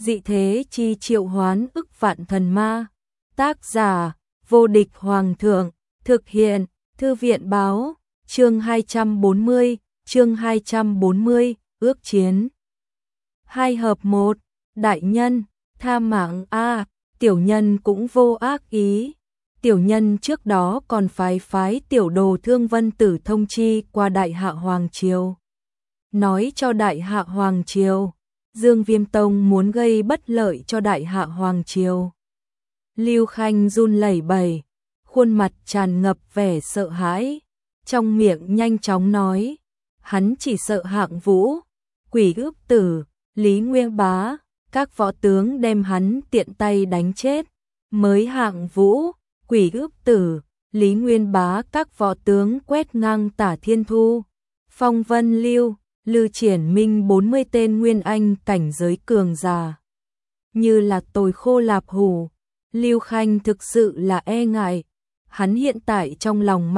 dị thế chi triệu hoán ức vạn thần ma. Tác giả, vô địch hoàng thượng, thực hiện, thư viện báo, chương 240, ước chiến. 2 hợp 1, đại nhân, tha mạng a, tiểu nhân cũng vô ác ý. Tiểu nhân trước đó còn phái tiểu đồ Thương Vân Tử thông chi qua Đại Hạ Hoàng Triều. Nói cho Đại Hạ Hoàng Triều, Dương Viêm Tông muốn gây bất lợi cho Đại Hạ Hoàng Triều. Lưu Khanh run lẩy bẩy, khuôn mặt tràn ngập vẻ sợ hãi, trong miệng nhanh chóng nói, hắn chỉ sợ Hạng Vũ, Quỷ Ước Tử, Lý Nguyên Bá, các võ tướng đem hắn tiện tay đánh chết, mới Hạng Vũ, Quỷ Ước Tử, Lý Nguyên Bá các võ tướng quét ngang Tả Thiên Thu, Phong Vân Lưu, Lư Triển Minh 40 tên nguyên anh cảnh giới cường giả. Như là tồi khô lạp hủ, Lưu Khanh thực sự là e ngại, hắn hiện tại trong lòng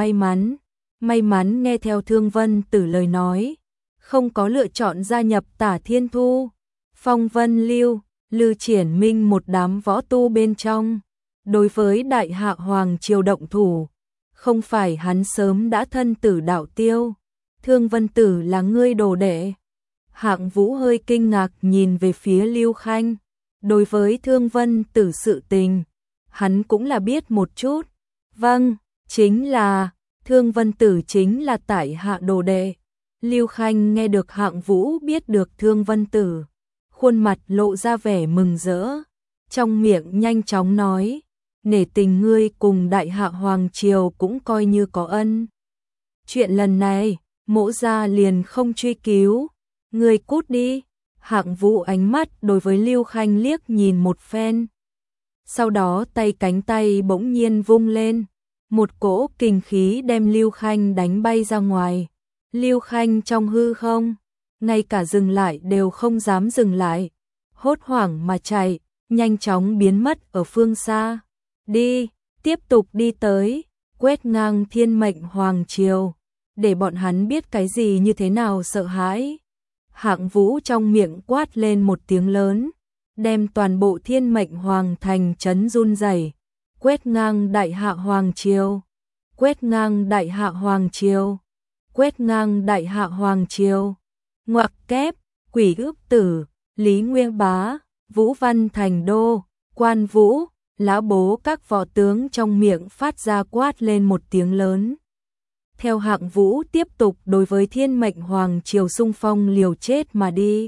may mắn nghe theo Thương Vân Tử lời nói, không có lựa chọn gia nhập Tả Thiên Thu, Phong Vân Lưu, Lư Triển Minh một đám võ tu bên trong. Đối với Đại Hạ Hoàng Triều động thủ, không phải hắn sớm đã thân tử đạo tiêu. Thương Vân Tử là ngươi đồ đệ. Hạng Vũ hơi kinh ngạc nhìn về phía Lưu Khanh. Đối với Thương Vân Tử sự tình, hắn cũng là biết một chút. Vâng, chính là, Thương Vân Tử chính là tại hạ đồ đệ. Lưu Khanh nghe được Hạng Vũ biết được Thương Vân Tử, khuôn mặt lộ ra vẻ mừng rỡ, trong miệng nhanh chóng nói, nể tình ngươi cùng Đại Hạ Hoàng Triều cũng coi như có ân. Chuyện lần này, Mỗ gia liền không truy cứu, ngươi cút đi. Hạng Vũ ánh mắt đối với Lưu Khanh liếc nhìn một phen. Sau đó cánh tay bỗng nhiên vung lên, một cỗ kình khí đem Lưu Khanh đánh bay ra ngoài. Lưu Khanh trong hư không, ngay cả dừng lại đều không dám dừng lại, hốt hoảng mà chạy, nhanh chóng biến mất ở phương xa. Đi, tiếp tục đi tới, quét ngang Thiên Mệnh Hoàng Triều, để bọn hắn biết cái gì như thế nào sợ hãi. Hạng Vũ trong miệng quát lên một tiếng lớn, đem toàn bộ Thiên Mệnh Hoàng thành chấn run rẩy, quét ngang Đại Hạ Hoàng Triều, quét ngang Đại Hạ Hoàng Triều, quét ngang Đại Hạ Hoàng Triều. Ngoặc kép, Quỷ Ước Tử, Lý Nguyên Bá, Vũ Văn Thành Đô, Quan Vũ, Lã Bố các võ tướng trong miệng phát ra quát lên một tiếng lớn. Theo Hạng Vũ tiếp tục đối với Thiên Mệnh Hoàng Triều xung phong liều chết mà đi.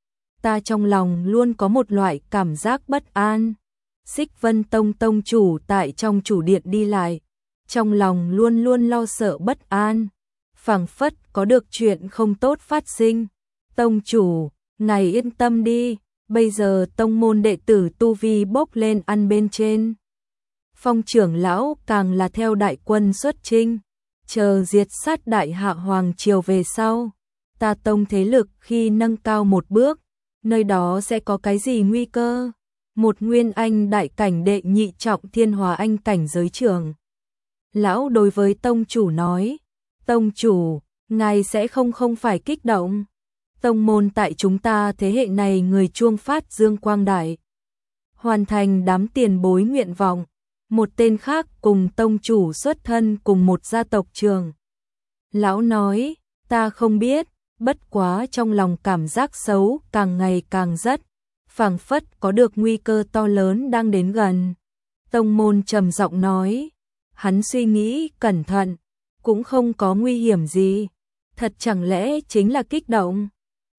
Ta trong lòng luôn có một loại cảm giác bất an. Xích Vân Tông tông chủ tại trong chủ điện đi lại, trong lòng luôn luôn lo sợ bất an, phảng phất có được chuyện không tốt phát sinh. Tông chủ, ngài yên tâm đi, bây giờ tông môn đệ tử tu vi bốc lên ăn bên trên. Phong trưởng lão càng là theo đại quân xuất chinh, chờ diệt sát Đại Hạ Hoàng Triều về sau, ta tông thế lực khi nâng cao một bước, nơi đó sẽ có cái gì nguy cơ? Một nguyên anh đại cảnh đệ nhị trọng thiên hòa anh cảnh giới trưởng. Lão đối với tông chủ nói, tông chủ, ngài sẽ không phải kích động. Tông môn tại chúng ta thế hệ này người chuông phát dương quang đại, hoàn thành đám tiền bối nguyện vọng. Một tên khác cùng tông chủ xuất thân cùng một gia tộc trường. Lão nói, ta không biết, bất quá trong lòng cảm giác xấu càng ngày càng rất, phảng phất có được nguy cơ to lớn đang đến gần. Tông môn trầm giọng nói, hắn suy nghĩ cẩn thận, cũng không có nguy hiểm gì, thật chẳng lẽ chính là kích động.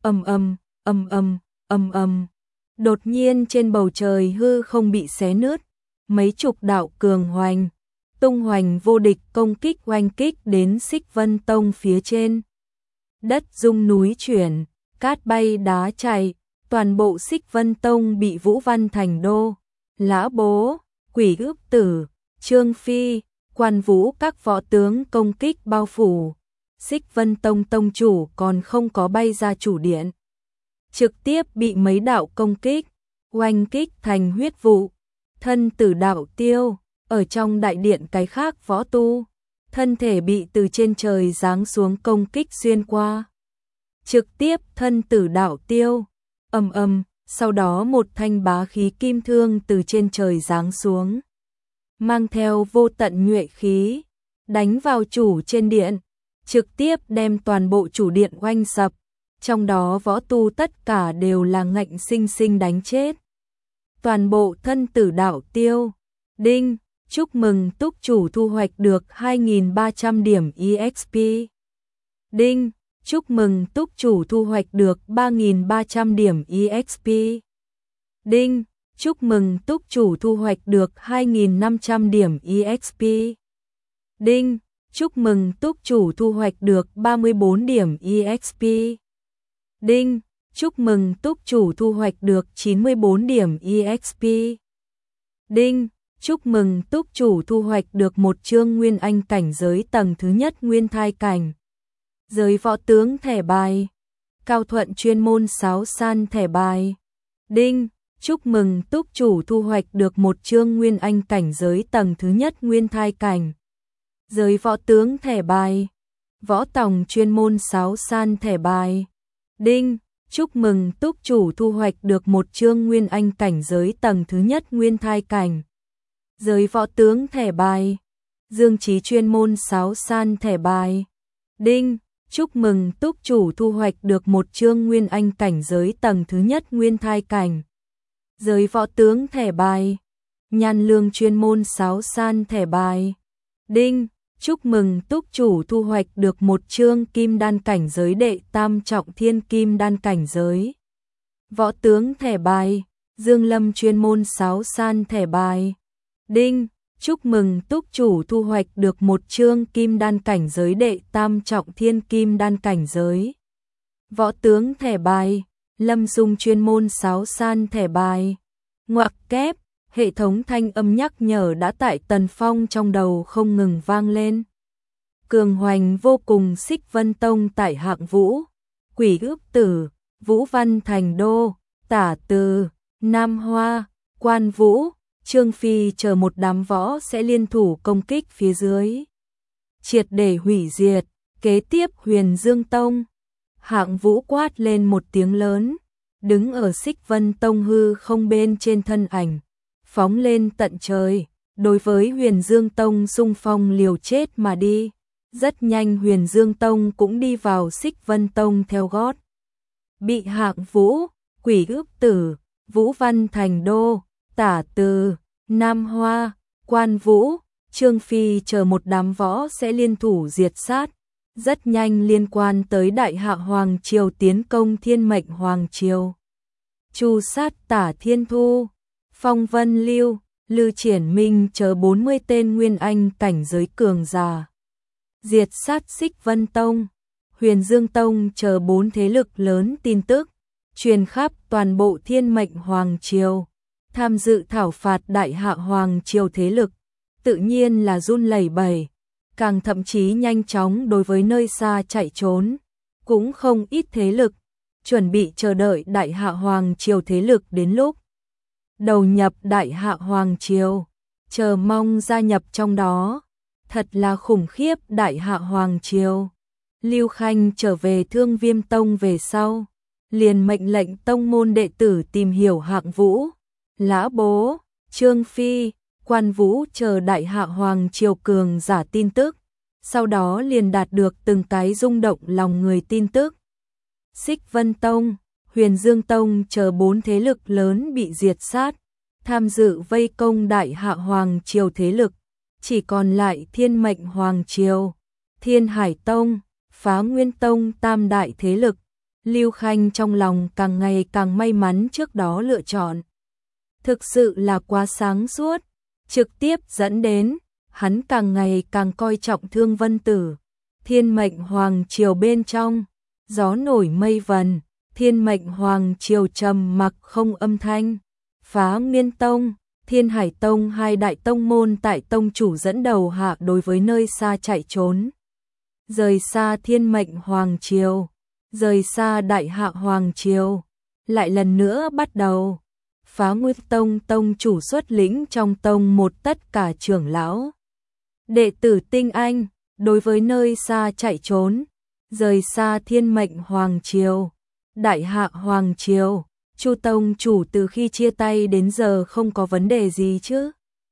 Đột nhiên trên bầu trời hư không bị xé nứt, mấy chục đạo cường hoành, tung hoành vô địch công kích oanh kích đến Xích Vân Tông phía trên. Đất rung núi chuyển, cát bay đá chạy, toàn bộ Xích Vân Tông bị Vũ Văn Thành Đô, Lã Bố, Quỷ Ước Tử, Trương Phi, Quan Vũ các võ tướng công kích bao phủ. Xích Vân Tông tông chủ còn không có bay ra chủ điện, trực tiếp bị mấy đạo công kích oanh kích thành huyết vụ. Thân tử đạo tiêu, ở trong đại điện cái khác võ tu, thân thể bị từ trên trời giáng xuống công kích xuyên qua. Trực tiếp thân tử đạo tiêu, Sau đó một thanh bá khí kim thương từ trên trời giáng xuống, mang theo vô tận nhuệ khí, đánh vào chủ trên điện, trực tiếp đem toàn bộ chủ điện oanh sập, trong đó võ tu tất cả đều là ngạnh sinh sinh đánh chết. Toàn bộ thân tử đạo tiêu. Đinh, chúc mừng túc chủ thu hoạch được 2.300 điểm EXP. Đinh, chúc mừng túc chủ thu hoạch được 3.300 điểm EXP. Đinh, chúc mừng túc chủ thu hoạch được 2.500 điểm EXP. Đinh, chúc mừng túc chủ thu hoạch được 34 điểm EXP. Đinh, chúc mừng túc chủ thu hoạch được 94 điểm EXP. Đinh, chúc mừng túc chủ thu hoạch được một chương Nguyên Anh cảnh giới tầng thứ nhất Nguyên Thai cảnh. Giới võ tướng thẻ bài. Cao Thuận chuyên môn sáo san thẻ bài. Đinh, chúc mừng túc chủ thu hoạch được một chương Nguyên Anh cảnh giới tầng thứ nhất Nguyên Thai cảnh. Giới võ tướng thẻ bài. Võ tòng chuyên môn sáo san thẻ bài. Đinh, chúc mừng túc chủ thu hoạch được một chương Nguyên Anh cảnh giới tầng thứ nhất Nguyên Thai cảnh. Giới võ tướng thẻ bài. Dương Chí chuyên môn sáo san thẻ bài. Đinh, chúc mừng túc chủ thu hoạch được một chương Nguyên Anh cảnh giới tầng thứ nhất Nguyên Thai cảnh. Giới võ tướng thẻ bài. Nhan Lương chuyên môn sáo san thẻ bài. Đinh, chúc mừng túc chủ thu hoạch được một chương Kim Đan cảnh giới đệ tam trọng Thiên Kim Đan cảnh giới. Võ tướng thẻ bài. Dương Lâm chuyên môn sáo san thẻ bài. Đinh, chúc mừng túc chủ thu hoạch được một chương Kim Đan cảnh giới đệ tam trọng Thiên Kim Đan cảnh giới. Võ tướng thẻ bài. Lâm Dung chuyên môn sáo san thẻ bài. Ngoặc kép, hệ thống thanh âm nhắc nhở đã tại Tần Phong trong đầu không ngừng vang lên. Cường hoành vô cùng Xích Vân Tông tại hạng vũ. Quỷ ước tử, Vũ Văn Thành Đô, Tả Từ, Nam Hoa, Quan Vũ, Trương Phi chờ một đám võ sẽ liên thủ công kích phía dưới, triệt để hủy diệt. Kế tiếp Huyền Dương Tông. Hạng Vũ quát lên một tiếng lớn, đứng ở Xích Vân Tông hư không bên trên thân ảnh, phóng lên tận trời, đối với Huyền Dương Tông xung phong liều chết mà đi. Rất nhanh Huyền Dương Tông cũng đi vào Xích Vân Tông theo gót. Bị Hạng Vũ, Quỷ ước tử, Vũ Văn Thành Đô, Tả Từ, Nam Hoa, Quan Vũ, Trương Phi chờ một đám võ sẽ liên thủ diệt sát. Rất nhanh liên quan tới Đại Hạ Hoàng Triều tiến công Thiên Mệnh Hoàng Triều. Chu sát Tả Thiên Thu, Phong Vân Lưu, Lư Triển Minh chờ 40 tên Nguyên Anh cảnh giới cường giả. Diệt sát Xích Vân Tông, Huyền Dương Tông chờ 4 thế lực lớn tin tức, truyền khắp toàn bộ Thiên Mệnh Hoàng Triều. Tham dự thảo phạt Đại Hạ Hoàng Triều thế lực, tự nhiên là run lẩy bẩy, càng thậm chí nhanh chóng đối với nơi xa chạy trốn. Cũng không ít thế lực, chuẩn bị chờ đợi Đại Hạ Hoàng Triều thế lực đến lúc đầu nhập Đại Hạ Hoàng Triều, chờ mong gia nhập trong đó. Thật là khủng khiếp Đại Hạ Hoàng Triều. Lưu Khanh trở về Thương Viêm Tông về sau, liền mệnh lệnh tông môn đệ tử tìm hiểu Hạng Vũ, Lã Bố, Trương Phi, Quan Vũ chờ Đại Hạ Hoàng Triều cường giả tin tức, sau đó liền đạt được từng cái rung động lòng người tin tức. Xích Vân Tông, Huyền Dương Tông chờ 4 thế lực lớn bị diệt sát, tham dự vây công Đại Hạ Hoàng Triều thế lực, chỉ còn lại Thiên Mệnh Hoàng Triều, Thiên Hải Tông, Phá Nguyên Tông tam đại thế lực. Lưu Khanh trong lòng càng ngày càng may mắn trước đó lựa chọn. Thực sự là quá sáng suốt, trực tiếp dẫn đến hắn càng ngày càng coi trọng Thương Vân Tử. Thiên Mệnh Hoàng Triều bên trong, gió nổi mây vần, Thiên Mệnh Hoàng Triều trầm mặc không âm thanh. Phá Nguyên Tông, Thiên Hải Tông hai đại tông môn tại tông chủ dẫn đầu hạ đối với nơi xa chạy trốn. Rời xa Thiên Mệnh Hoàng Triều, rời xa Đại Hạ Hoàng Triều, lại lần nữa bắt đầu. Phá Nguyên Tông tông chủ xuất lĩnh trong tông một tất cả trưởng lão, đệ tử tinh anh, đối với nơi xa chạy trốn, rời xa Thiên Mệnh Hoàng Triều, Đại Hạ Hoàng Triều, Chu tông chủ từ khi chia tay đến giờ không có vấn đề gì chứ?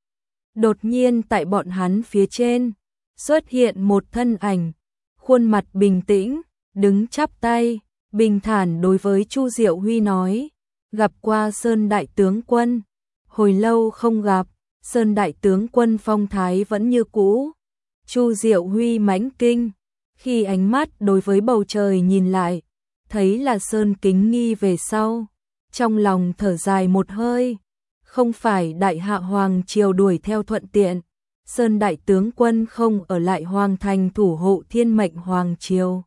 Đột nhiên tại bọn hắn phía trên xuất hiện một thân ảnh, khuôn mặt bình tĩnh, đứng chắp tay, bình thản đối với Chu Diệu Huy nói, gặp qua Sơn đại tướng quân, hồi lâu không gặp, Sơn đại tướng quân phong thái vẫn như cũ. Chu Diệu Huy mãnh kinh, khi ánh mắt đối với bầu trời nhìn lại, thấy là Sơn Kính Nghi về sau, trong lòng thở dài một hơi, không phải đại hạ hoàng triều đuổi theo thuận tiện, Sơn đại tướng quân không ở lại hoàng thành thủ hộ thiên mệnh hoàng triều.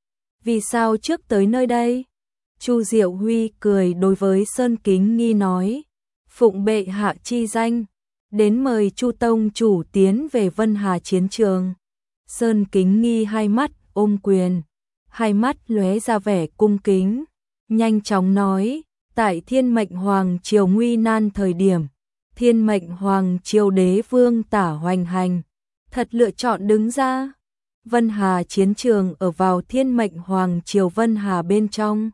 Vì sao trước tới nơi đây? Chu Diệu Huy cười đối với Sơn Kính Nghi nói, phụng bệ hạ chi danh, đến mời Chu tông chủ tiến về Vân Hà chiến trường. Sơn Kính Nghi hai mắt ôm quyền, hai mắt lóe ra vẻ cung kính, nhanh chóng nói, tại thiên mệnh hoàng triều nguy nan thời điểm, thiên mệnh hoàng triều đế vương Tả hoành hành, thật lựa chọn đứng ra. Vân Hà chiến trường ở vào thiên mệnh hoàng triều Vân Hà bên trong,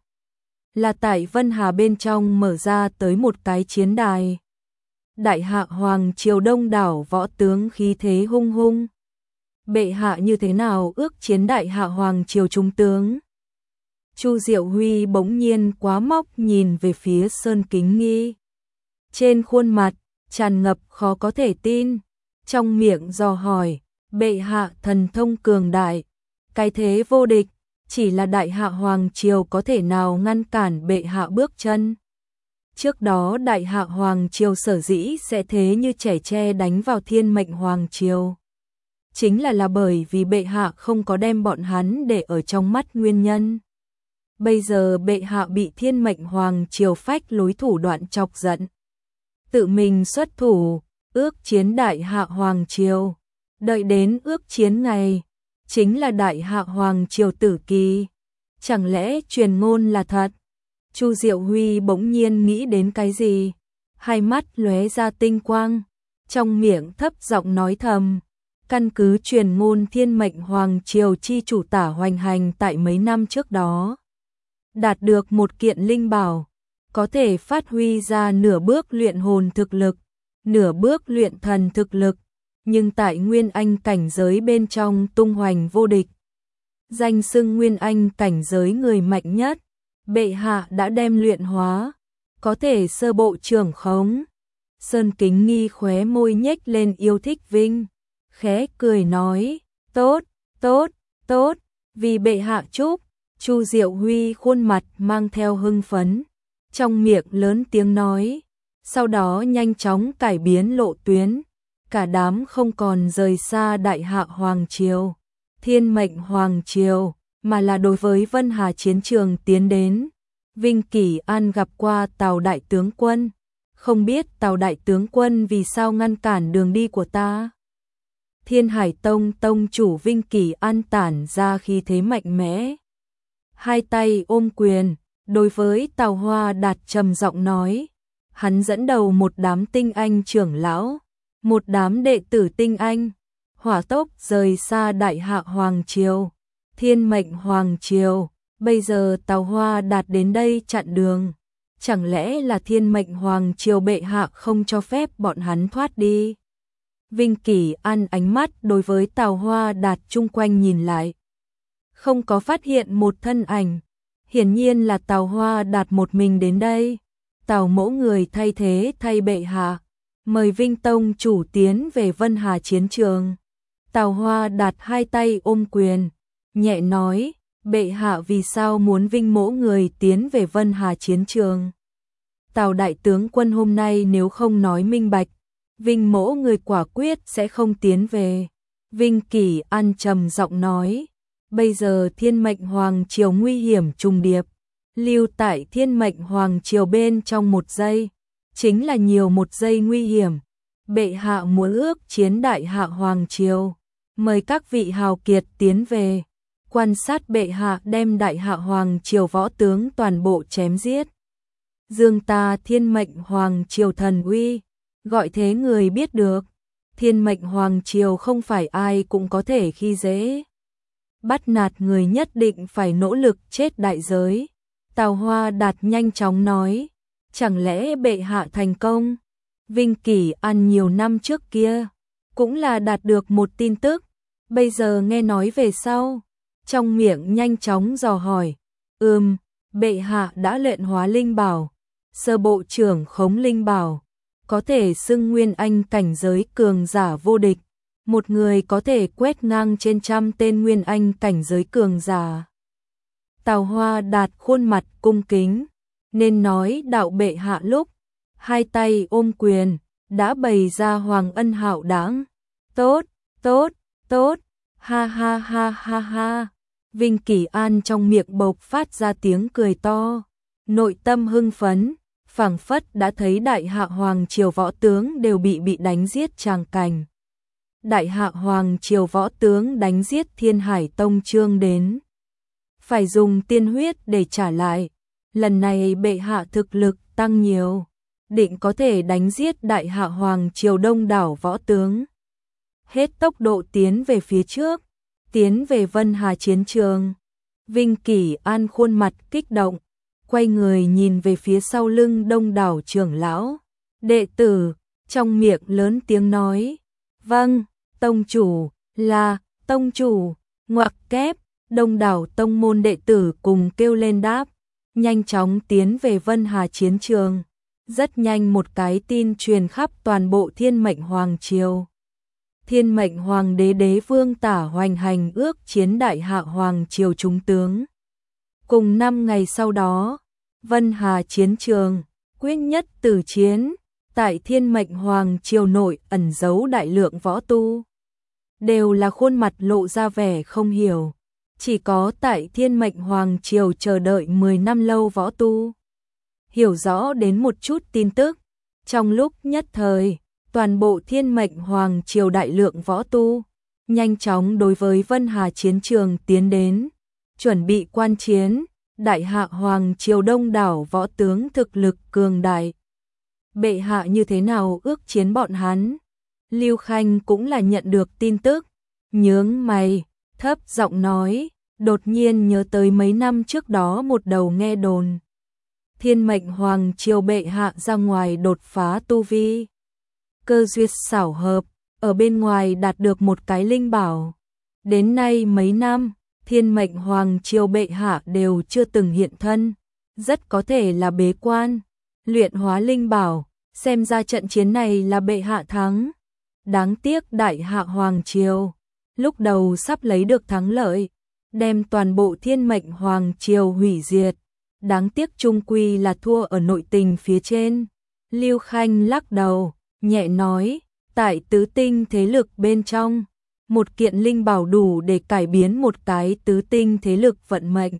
là tại Vân Hà bên trong mở ra tới một cái chiến đài. Đại hạ hoàng triều đông đảo võ tướng khí thế hung hung. Bệ hạ như thế nào ước chiến đại hạ hoàng triều trung tướng? Chu Diệu Huy bỗng nhiên quá móc nhìn về phía Sơn Kính Nghi. Trên khuôn mặt tràn ngập khó có thể tin, trong miệng dò hỏi, bệ hạ thần thông cường đại, cái thế vô địch, chỉ là đại hạ hoàng triều có thể nào ngăn cản bệ hạ bước chân? Trước đó đại hạ hoàng triều sở dĩ sẽ thế như trẻ tre đánh vào thiên mệnh hoàng triều, chính là bởi vì bệ hạ không có đem bọn hắn để ở trong mắt nguyên nhân. Bây giờ bệ hạ bị thiên mệnh hoàng triều phách lối thủ đoạn chọc giận, tự mình xuất thủ, ước chiến đại hạ hoàng triều, đợi đến ước chiến ngày, chính là đại hạ hoàng triều tử kỳ. Chẳng lẽ truyền ngôn là thật? Chu Diệu Huy bỗng nhiên nghĩ đến cái gì, hai mắt lóe ra tinh quang, trong miệng thấp giọng nói thầm, căn cứ truyền ngôn thiên mệnh hoàng triều chi chủ Tả hoành hành tại mấy năm trước đó, đạt được một kiện linh bảo, có thể phát huy ra nửa bước luyện hồn thực lực, nửa bước luyện thần thực lực, nhưng tại Nguyên Anh cảnh giới bên trong tung hoành vô địch. Danh xưng Nguyên Anh cảnh giới người mạnh nhất, bệ hạ đã đem luyện hóa, có thể sơ bộ trưởng khống. Sơn Kính Nghi khóe môi nhếch lên yêu thích vinh, khẽ cười nói, tốt, tốt, tốt, vì bệ hạ chúc. Chu Diệu Huy khuôn mặt mang theo hưng phấn, trong miệng lớn tiếng nói, sau đó nhanh chóng cải biến lộ tuyến, cả đám không còn rời xa đại hạ hoàng triều, thiên mệnh hoàng triều, mà là đối với Vân Hà chiến trường tiến đến. Vinh Kỷ An gặp qua Tào đại tướng quân, không biết Tào đại tướng quân vì sao ngăn cản đường đi của ta? Thiên Hải Tông tông chủ Vinh Kỷ An tản ra khí thế mạnh mẽ, hai tay ôm quyền, đối với Tào Hoa Đạt trầm giọng nói, hắn dẫn đầu một đám tinh anh trưởng lão, một đám đệ tử tinh anh, hỏa tốc rời xa đại hạ hoàng triều, thiên mệnh hoàng triều. Bây giờ Tào Hoa Đạt đến đây chặn đường, chẳng lẽ là thiên mệnh hoàng triều bệ hạ không cho phép bọn hắn thoát đi? Vinh Kỷ An ánh mắt đối với Tào Hoa Đạt chung quanh nhìn lại, không có phát hiện một thân ảnh, hiển nhiên là Tào Hoa Đạt một mình đến đây. Tào mẫu người thay thế thay bệ hạ, mời Vinh tông chủ tiến về Vân Hà chiến trường. Tào Hoa Đạt hai tay ôm quyền, nhẹ nói, bệ hạ vì sao muốn Vinh mẫu người tiến về Vân Hà chiến trường? Tào đại tướng quân hôm nay nếu không nói minh bạch, Vinh mẫu người quả quyết sẽ không tiến về. Vinh Kỷ An trầm giọng nói, bây giờ thiên mệnh hoàng triều nguy hiểm trùng điệp, lưu tại thiên mệnh hoàng triều bên trong một giây, chính là nhiều một giây nguy hiểm. Bệ hạ muốn ước chiến đại hạ hoàng triều, mời các vị hào kiệt tiến về, quan sát bệ hạ đem đại hạ hoàng triều võ tướng toàn bộ chém giết. Dương ta thiên mệnh hoàng triều thần uy, gọi thế người biết được, thiên mệnh hoàng triều không phải ai cũng có thể khi dễ. Bắt nạt người nhất định phải nỗ lực chết đại giới. Tào Hoa Đạt nhanh chóng nói, chẳng lẽ bệ hạ thành công? Vinh Kỳ An nhiều năm trước kia cũng là đạt được một tin tức, bây giờ nghe nói về sau, trong miệng nhanh chóng dò hỏi. Bệ hạ đã luyện hóa linh bảo, sơ bộ trưởng khống linh bảo, có thể xưng nguyên anh cảnh giới cường giả vô địch, một người có thể quét ngang trên trăm tên nguyên anh cảnh giới cường giả. Tào Hoa Đạt khuôn mặt cung kính, nên nói đạo bệ hạ lúc hai tay ôm quyền, đã bày ra hoàng ân hạo đãng. Tốt, tốt, tốt, ha ha ha ha ha. Vinh Kỳ An trong miệng bộc phát ra tiếng cười to, nội tâm hưng phấn, phảng phất đã thấy đại hạ hoàng triều võ tướng đều bị đánh giết tràng cảnh. Đại hạ hoàng triều võ tướng đánh giết Thiên Hải Tông Trương đến, phải dùng tiên huyết để trả lại. Lần này bệ hạ thực lực tăng nhiều, định có thể đánh giết đại hạ hoàng triều đông đảo võ tướng. Hết tốc độ tiến về phía trước, tiến về Vân Hà chiến trường. Vinh Kỳ An khuôn mặt kích động, quay người nhìn về phía sau lưng đông đảo trưởng lão, đệ tử, trong miệng lớn tiếng nói, vâng, tông chủ, là, tông chủ, ngoặc kép, đông đảo tông môn đệ tử cùng kêu lên đáp, nhanh chóng tiến về Vân Hà chiến trường. Rất nhanh một cái tin truyền khắp toàn bộ Thiên Mệnh Hoàng triều. Thiên Mệnh Hoàng đế đế vương Tả Hoành Hành ước chiến đại hạ hoàng triều trung tướng. Cùng 5 ngày sau đó, Vân Hà chiến trường, quyết nhất tử chiến, tại Thiên Mệnh Hoàng triều nội ẩn giấu đại lượng võ tu. Đều là khuôn mặt lộ ra vẻ không hiểu, chỉ có tại Thiên Mệnh Hoàng triều chờ đợi 10 năm lâu võ tu hiểu rõ đến một chút tin tức. Trong lúc nhất thời, toàn bộ Thiên Mệnh Hoàng triều đại lượng võ tu nhanh chóng đối với Vân Hà chiến trường tiến đến, chuẩn bị quan chiến. Đại hạ hoàng triều đông đảo võ tướng thực lực cường đại, bệ hạ như thế nào ước chiến bọn hắn? Lưu Khanh cũng là nhận được tin tức, nhướng mày, thấp giọng nói, đột nhiên nhớ tới mấy năm trước đó một đầu nghe đồn. Thiên Mệnh Hoàng triều bệ hạ ra ngoài đột phá tu vi. Cơ duyên xảo hợp, ở bên ngoài đạt được một cái linh bảo. Đến nay mấy năm, Thiên Mệnh Hoàng triều bệ hạ đều chưa từng hiện thân, rất có thể là bế quan, luyện hóa linh bảo, xem ra trận chiến này là bệ hạ thắng. Đáng tiếc đại hạ hoàng triều, lúc đầu sắp lấy được thắng lợi, đem toàn bộ Thiên Mệnh Hoàng triều hủy diệt. Đáng tiếc chung quy là thua ở nội tình phía trên. Lưu Khanh lắc đầu, nhẹ nói, tại tứ tinh thế lực bên trong, một kiện linh bảo đủ để cải biến một cái tứ tinh thế lực vận mệnh.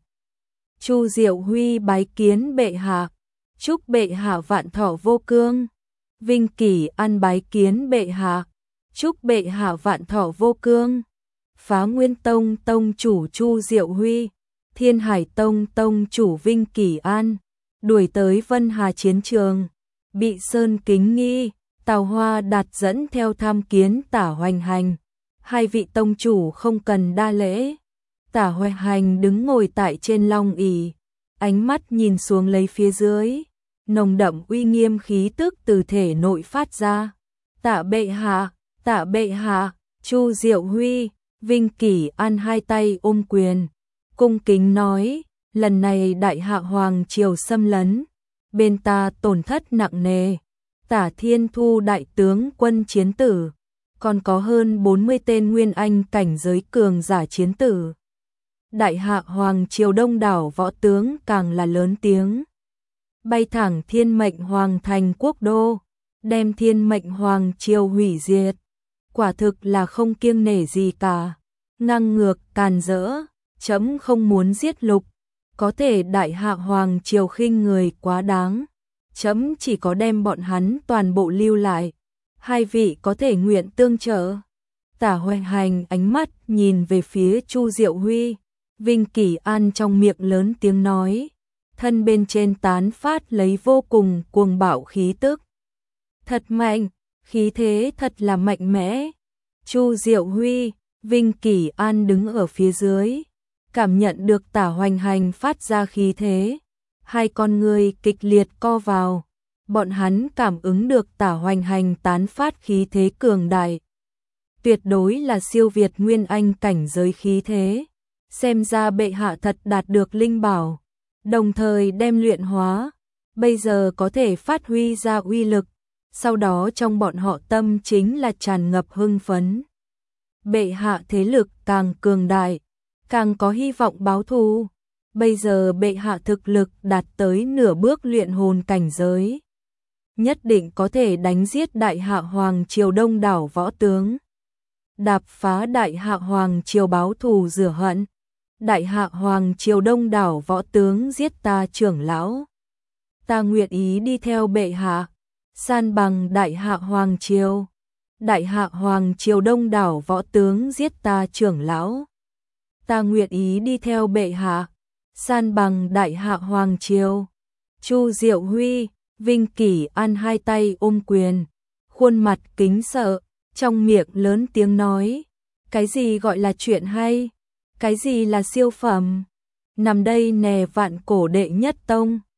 Chu Diệu Huy bái kiến bệ hạ, chúc bệ hạ vạn thọ vô cương. Vinh Kỳ An bái kiến bệ hạ, chúc bệ hạ vạn thọ vô cương. Phá Nguyên Tông tông chủ Chu Diệu Huy, Thiên Hải Tông tông chủ Vinh Kỳ An, đuổi tới Vân Hà chiến trường, bị Sơn kính nghi, Tào Hoa Đạt dẫn theo tham kiến Tả Hoành Hành. Hai vị tông chủ không cần đa lễ. Tả Hoành Hành đứng ngồi tại trên long ỷ, ánh mắt nhìn xuống lấy phía dưới, nồng đậm uy nghiêm khí tức từ thể nội phát ra. Tạ bệ hạ, tạ bệ hạ. Chu Diệu Huy, Vinh Kỳ An hai tay ôm quyền, cung kính nói, lần này đại hạ hoàng triều xâm lấn, bên ta tổn thất nặng nề. Tả Thiên Thu đại tướng quân chiến tử, còn có hơn 40 tên nguyên anh cảnh giới cường giả chiến tử. Đại hạ hoàng triều đông đảo võ tướng càng là lớn tiếng, bay thẳng Thiên Mệnh Hoàng thành quốc đô, đem Thiên Mệnh Hoàng triều hủy diệt. Quả thực là không kiêng nể gì cả, ngang ngược càn rỡ, chấm không muốn giết lục, có thể đại hạ hoàng triều khinh người quá đáng, chấm chỉ có đem bọn hắn toàn bộ lưu lại. Hai vị có thể nguyện tương trợ. Tả Hoành Hành ánh mắt nhìn về phía Chu Diệu Huy, Vinh Kỳ An trong miệng lớn tiếng nói, thân bên trên tán phát lấy vô cùng cuồng bạo khí tức. Thật mạnh, khí thế thật là mạnh mẽ. Chu Diệu Huy, Vinh Kỳ An đứng ở phía dưới, cảm nhận được Tả Hoành Hành phát ra khí thế, Hai con người kịch liệt co vào, bọn hắn cảm ứng được Tả Hoành Hành tán phát khí thế cường đại. Tuyệt đối là siêu việt nguyên anh cảnh giới khí thế. Xem ra bệ hạ thật đạt được linh bảo, đồng thời đem luyện hóa, bây giờ có thể phát huy ra uy lực. Sau đó trong bọn họ tâm chính là tràn ngập hưng phấn. Bệ hạ thế lực càng cường đại, càng có hy vọng báo thù. Bây giờ bệ hạ thực lực đạt tới nửa bước luyện hồn cảnh giới, nhất định có thể đánh giết đại hạ hoàng triều đông đảo võ tướng, đạp phá đại hạ hoàng triều báo thù rửa hận. Đại hạ hoàng triều đông đảo võ tướng giết ta trưởng lão, ta nguyện ý đi theo bệ hạ, san bằng đại hạ hoàng triều. Đại hạ hoàng triều đông đảo võ tướng giết ta trưởng lão, ta nguyện ý đi theo bệ hạ, san bằng đại hạ hoàng triều. Chu Diệu Huy, Vinh Kỷ An hai tay ôm quyền, khuôn mặt kính sợ, trong miệng lớn tiếng nói, cái gì gọi là chuyện hay, cái gì là siêu phẩm, nằm đây nè vạn cổ đệ nhất tông.